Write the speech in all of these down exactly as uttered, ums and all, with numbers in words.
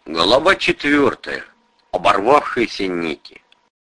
Глава четвертая. Оборвавшиеся нити.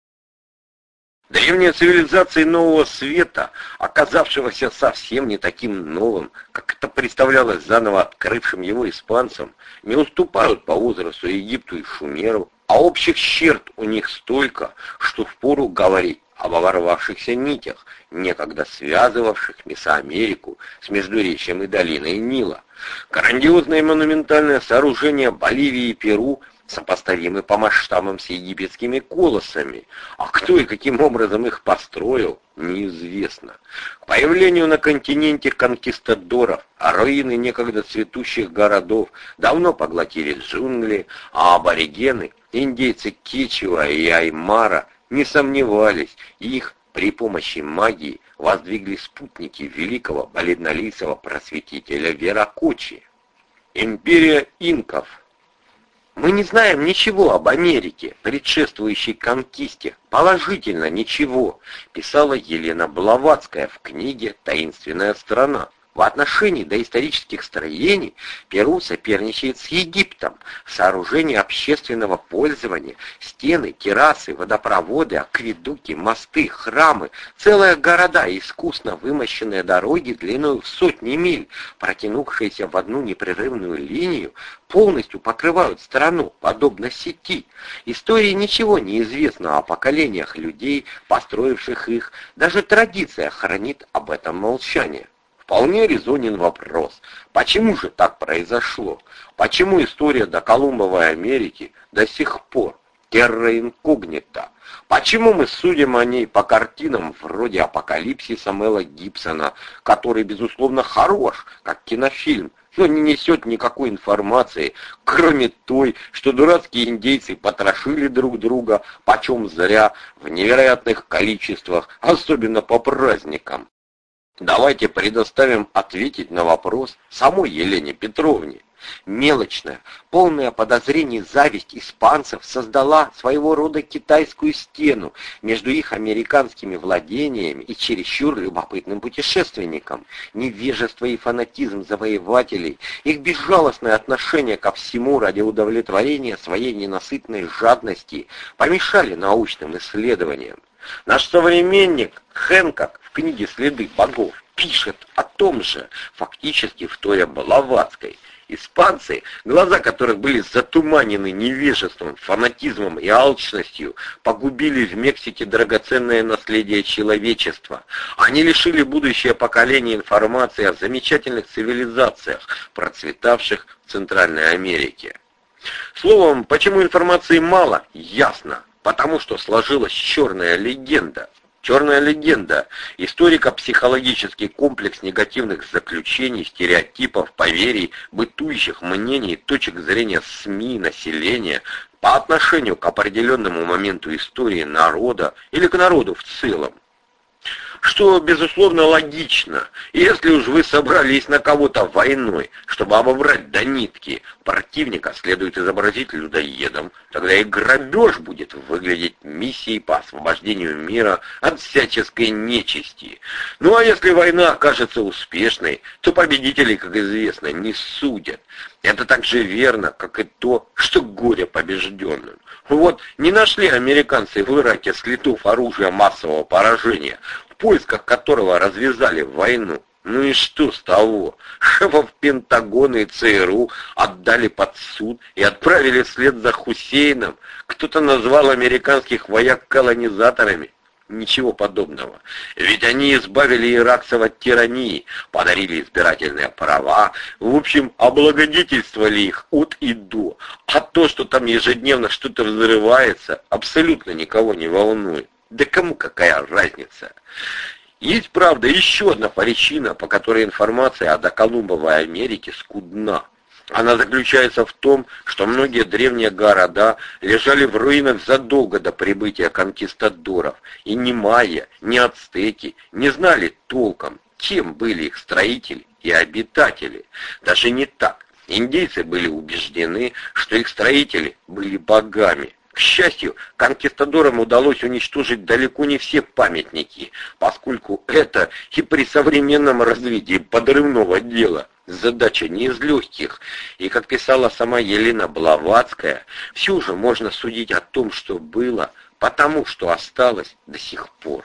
Древние цивилизации Нового Света, оказавшегося совсем не таким новым, как это представлялось заново открывшим его испанцам, не уступают по возрасту Египту и Шумеру, а общих черт у них столько, что впору говорить об оборвавшихся нитях, некогда связывавших Месоамерику с Междуречьем и долиной Нила. Грандиозное монументальное сооружение Боливии и Перу сопоставимы по масштабам с египетскими колоссами, а кто и каким образом их построил, неизвестно. К появлению на континенте конкистадоров, а руины некогда цветущих городов давно поглотили джунгли, а аборигены, индейцы Кечуа и Аймара, не сомневались, их при помощи магии воздвигли спутники великого бледнолицего просветителя Виракочи. Империя инков. Мы не знаем ничего об Америке, предшествующей конкисте, положительно ничего, писала Елена Блаватская в книге «Таинственная страна». В отношении доисторических строений Перу соперничает с Египтом. Сооружения общественного пользования, стены, террасы, водопроводы, акведуки, мосты, храмы, целые города, искусно вымощенные дороги длиной в сотни миль, протянувшиеся в одну непрерывную линию, полностью покрывают страну, подобно сети. Истории ничего не известно о поколениях людей, построивших их, даже традиция хранит об этом молчание. Вполне резонен вопрос, почему же так произошло? Почему история доколумбовой Америки до сих пор терра инкогнита? Почему мы судим о ней по картинам вроде «Апокалипсиса» Мэла Гибсона, который, безусловно, хорош, как кинофильм, но не несет никакой информации, кроме той, что дурацкие индейцы потрошили друг друга почем зря в невероятных количествах, особенно по праздникам? Давайте предоставим ответить на вопрос самой Елене Петровне. Мелочная, полная подозрений зависть испанцев создала своего рода китайскую стену между их американскими владениями и чересчур любопытным путешественникам. Невежество и фанатизм завоевателей, их безжалостное отношение ко всему ради удовлетворения своей ненасытной жадности помешали научным исследованиям. Наш современник Хэнкок в книге «Следы богов» пишет о том же, фактически вторя Блаватской. Испанцы, глаза которых были затуманены невежеством, фанатизмом и алчностью, погубили в Мексике драгоценное наследие человечества. Они лишили будущее поколение информации о замечательных цивилизациях, процветавших в Центральной Америке. Словом, почему информации мало, ясно. Потому что сложилась черная легенда. Черная легенда – историко-психологический комплекс негативных заключений, стереотипов, поверий, бытующих мнений, точек зрения СМИ, населения по отношению к определенному моменту истории народа или к народу в целом. Что, безусловно, логично. Если уж вы собрались на кого-то войной, чтобы обобрать до нитки, противника следует изобразить людоедом, тогда и грабеж будет выглядеть миссией по освобождению мира от всяческой нечисти. Ну а если война окажется успешной, то победителей, как известно, не судят. Это так же верно, как и то, что горе побежденным. Вот не нашли американцы в Ираке следов оружия массового поражения, в поисках которого развязали войну. Ну и что с того? Шефов Пентагона и ЦРУ отдали под суд и отправили вслед за Хусейном. Кто-то назвал американских вояк колонизаторами. Ничего подобного. Ведь они избавили иракцев от тирании, подарили избирательные права, в общем, облагодетельствовали их от и до. А то, что там ежедневно что-то взрывается, абсолютно никого не волнует. Да кому какая разница? Есть, правда, еще одна причина, по которой информация о доколумбовой Америке скудна. Она заключается в том, что многие древние города лежали в руинах задолго до прибытия конкистадоров, и ни майя, ни ацтеки не знали толком, кем были их строители и обитатели. Даже не так. Индейцы были убеждены, что их строители были богами. К счастью, конкистадорам удалось уничтожить далеко не все памятники, поскольку это и при современном развитии подрывного дела задача не из легких, и, как писала сама Елена Блаватская, все же можно судить о том, что было, потому что осталось до сих пор.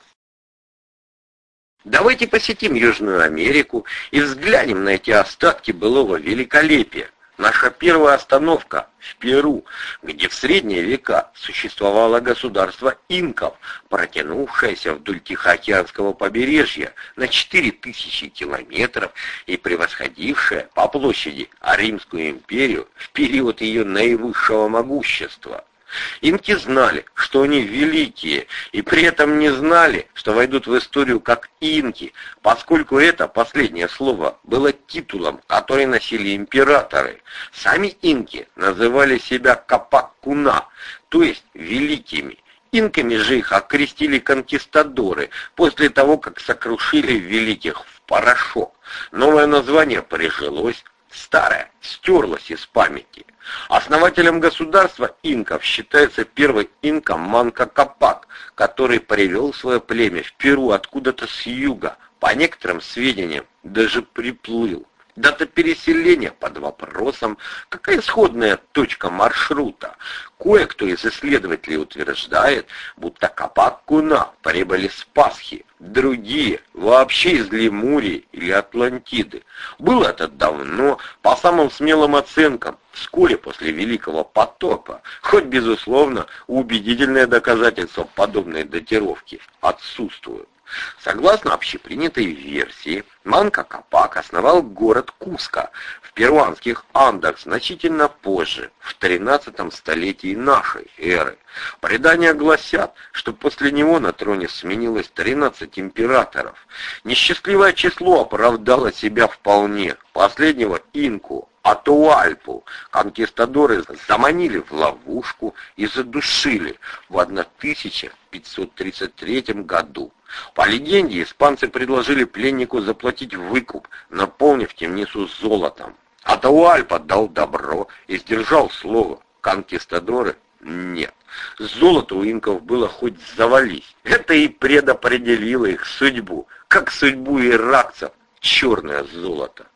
Давайте посетим Южную Америку и взглянем на эти остатки былого великолепия. Наша первая остановка в Перу, где в средние века существовало государство инков, протянувшееся вдоль Тихоокеанского побережья на четыре тысячи километров и превосходившее по площади Римскую империю в период ее наивысшего могущества. Инки знали, что они великие, и при этом не знали, что войдут в историю как инки, поскольку это последнее слово было титулом, который носили императоры. Сами инки называли себя Капак-Куна, то есть великими. Инками же их окрестили конкистадоры после того, как сокрушили великих в порошок. Новое название прижилось, старое стерлось из памяти. Основателем государства инков считается первый инка Манко Капак, который привел свое племя в Перу откуда-то с юга, по некоторым сведениям даже приплыл. Дата переселения под вопросом, какая исходная точка маршрута. Кое-кто из исследователей утверждает, будто Капак-Куна прибыли с Пасхи, другие вообще из Лемурии или Атлантиды. Было это давно, по самым смелым оценкам, вскоре после Великого потопа, хоть, безусловно, убедительные доказательства подобной датировки отсутствуют. Согласно общепринятой версии, Манко Капак основал город Куско в перуанских Андах значительно позже, в тринадцатом столетии нашей эры. Предания гласят, что после него на троне сменилось тринадцать императоров. Несчастливое число оправдало себя вполне. Последнего инку Атуальпу конкистадоры заманили в ловушку и задушили в тысяча пятьсот тридцать третьем году. По легенде, испанцы предложили пленнику заплатить выкуп, наполнив темницу золотом. Атуальпа дал добро и сдержал слово. Конкистадоры нет. Золото у инков было хоть завались. Это и предопределило их судьбу, как судьбу иракцев, черное золото.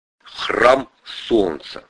Храм Солнца.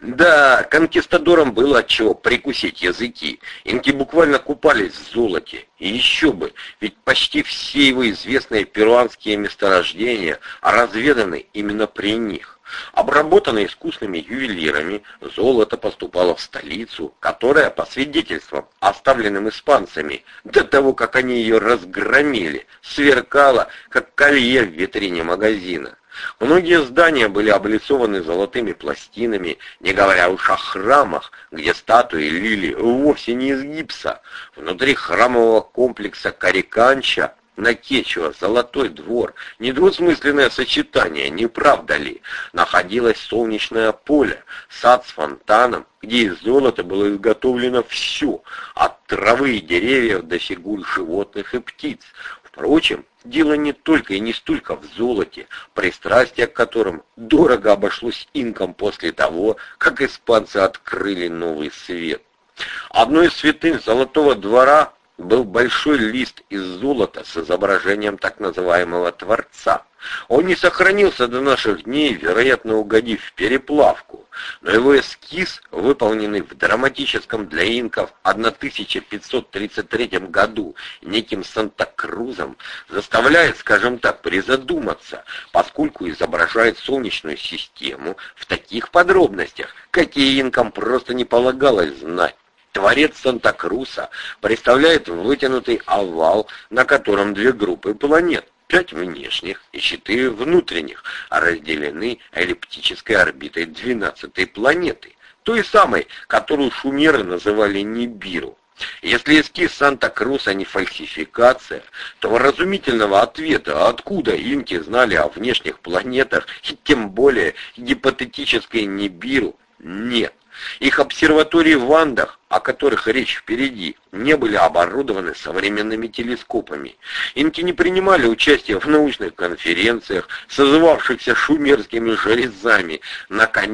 Да, конкистадорам было от чего прикусить языки. Инки буквально купались в золоте. И еще бы, ведь почти все его известные перуанские месторождения разведаны именно при них. Обработанное искусными ювелирами, золото поступало в столицу, которая, по свидетельствам, оставленным испанцами, до того, как они ее разгромили, сверкала, как колье в витрине магазина. Многие здания были облицованы золотыми пластинами, не говоря уж о храмах, где статуи лили вовсе не из гипса. Внутри храмового комплекса Кариканча на кечуа «Золотой двор» недвусмысленное сочетание, не правда ли? Находилось солнечное поле, сад с фонтаном, где из золота было изготовлено все, от травы и деревьев до фигур животных и птиц. Впрочем, дело не только и не столько в золоте, пристрастие к которым дорого обошлось инкам после того, как испанцы открыли новый свет. Одной из святынь Золотого двора был большой лист из золота с изображением так называемого Творца. Он не сохранился до наших дней, вероятно, угодив в переплавку, но его эскиз, выполненный в драматическом для инков тысяча пятьсот тридцать третьем году неким Санта-Крузом, заставляет, скажем так, призадуматься, поскольку изображает солнечную систему в таких подробностях, какие инкам просто не полагалось знать. Творец Санта-Круса представляет вытянутый овал, на котором две группы планет, пять внешних и четыре внутренних, разделены эллиптической орбитой двенадцатой планеты, той самой, которую шумеры называли Нибиру. Если эскиз Санта-Круса не фальсификация, то вразумительного ответа, откуда инки знали о внешних планетах и тем более гипотетической Нибиру, нет. Их обсерватории в Андах, о которых речь впереди, не были оборудованы современными телескопами. Инки не принимали участия в научных конференциях, созывавшихся шумерскими жрецами. Наконец,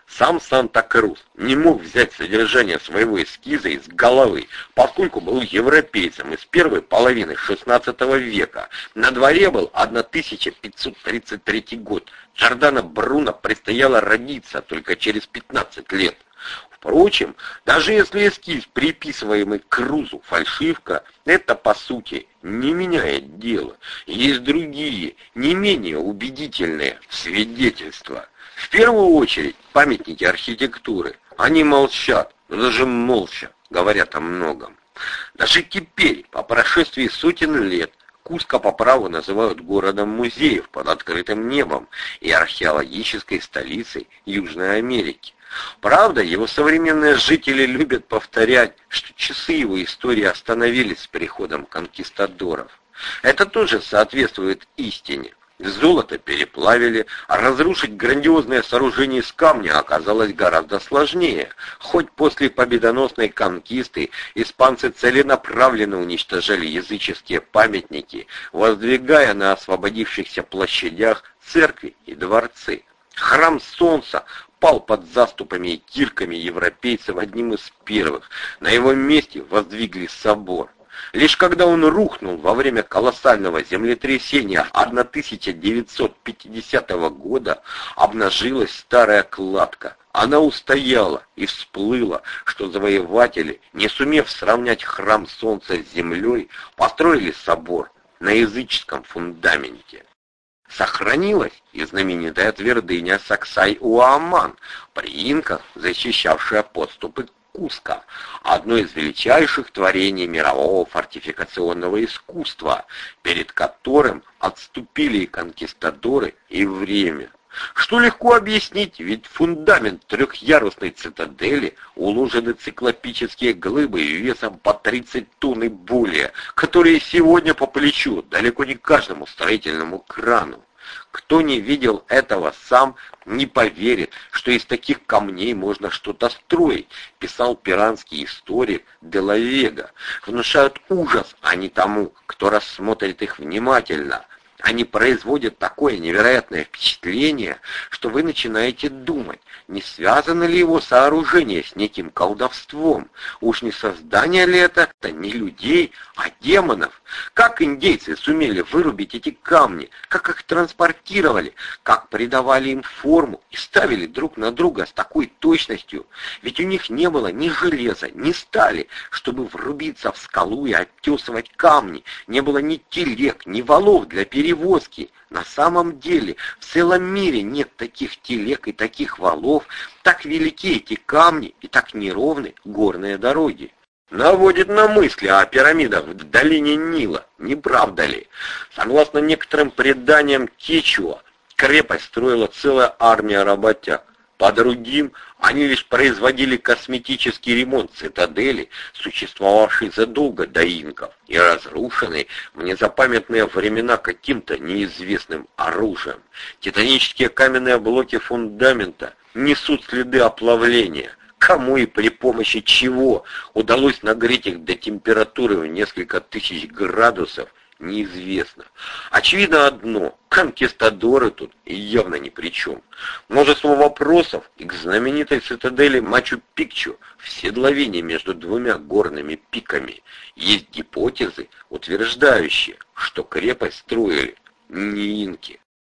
Сам Санта-Крус не мог взять содержание своего эскиза из головы, поскольку был европейцем из первой половины шестнадцатого века. На дворе был тысяча пятьсот тридцать третий год. Джордано Бруно предстояло родиться только через пятнадцать лет. Впрочем, даже если эскиз, приписываемый Крузу, фальшивка, это по сути не меняет дело. Есть другие, не менее убедительные свидетельства. В первую очередь памятники архитектуры. Они молчат, но даже молча говорят о многом. Даже теперь, по прошествии сотен лет, Куско по праву называют городом музеев под открытым небом и археологической столицей Южной Америки. Правда, его современные жители любят повторять, что часы его истории остановились с приходом конкистадоров. Это тоже соответствует истине. Золото переплавили, а разрушить грандиозное сооружение из камня оказалось гораздо сложнее. Хоть после победоносной конкисты испанцы целенаправленно уничтожали языческие памятники, воздвигая на освободившихся площадях церкви и дворцы. Храм Солнца пал под заступами и кирками европейцев одним из первых. На его месте воздвигли собор. Лишь когда он рухнул во время колоссального землетрясения тысяча девятьсот пятидесятого года, обнажилась старая кладка. Она устояла и всплыла, что завоеватели, не сумев сравнять храм Солнца с землей, построили собор на языческом фундаменте. Сохранилась и знаменитая твердыня Саксай-Уааман, при инках защищавшая подступы к Куско, одно из величайших творений мирового фортификационного искусства, перед которым отступили и конкистадоры, и время. Что легко объяснить, ведь фундамент трехъярусной цитадели уложены циклопические глыбы весом по тридцать тонн и более, которые сегодня по плечу далеко не каждому строительному крану. Кто не видел этого сам, не поверит, что из таких камней можно что-то строить, писал пиранский историк де ла Вега. Внушают ужас они тому, кто рассмотрит их внимательно. Они производят такое невероятное впечатление, что вы начинаете думать, не связано ли его сооружение с неким колдовством. Уж не создание ли это не людей, а демонов? Как индейцы сумели вырубить эти камни, как их транспортировали, как придавали им форму и ставили друг на друга с такой точностью? Ведь у них не было ни железа, ни стали, чтобы врубиться в скалу и оттесывать камни, не было ни телег, ни валов для перевозки. Перевозки. На самом деле в целом мире нет таких телег и таких валов, так велики эти камни и так неровны горные дороги. Наводит на мысли о пирамидах в долине Нила, не правда ли? Согласно некоторым преданиям Кечуа, крепость строила целая армия работяг. По другим, они лишь производили косметический ремонт цитадели, существовавшей задолго до инков и разрушенной в незапамятные времена каким-то неизвестным оружием. Титанические каменные блоки фундамента несут следы оплавления. Кому и при помощи чего удалось нагреть их до температуры в несколько тысяч градусов, неизвестно. Очевидно одно, конкистадоры тут явно ни при чем. Множество вопросов и к знаменитой цитадели Мачу-Пикчу в седловине между двумя горными пиками. Есть гипотезы, утверждающие, что крепость строили не инки.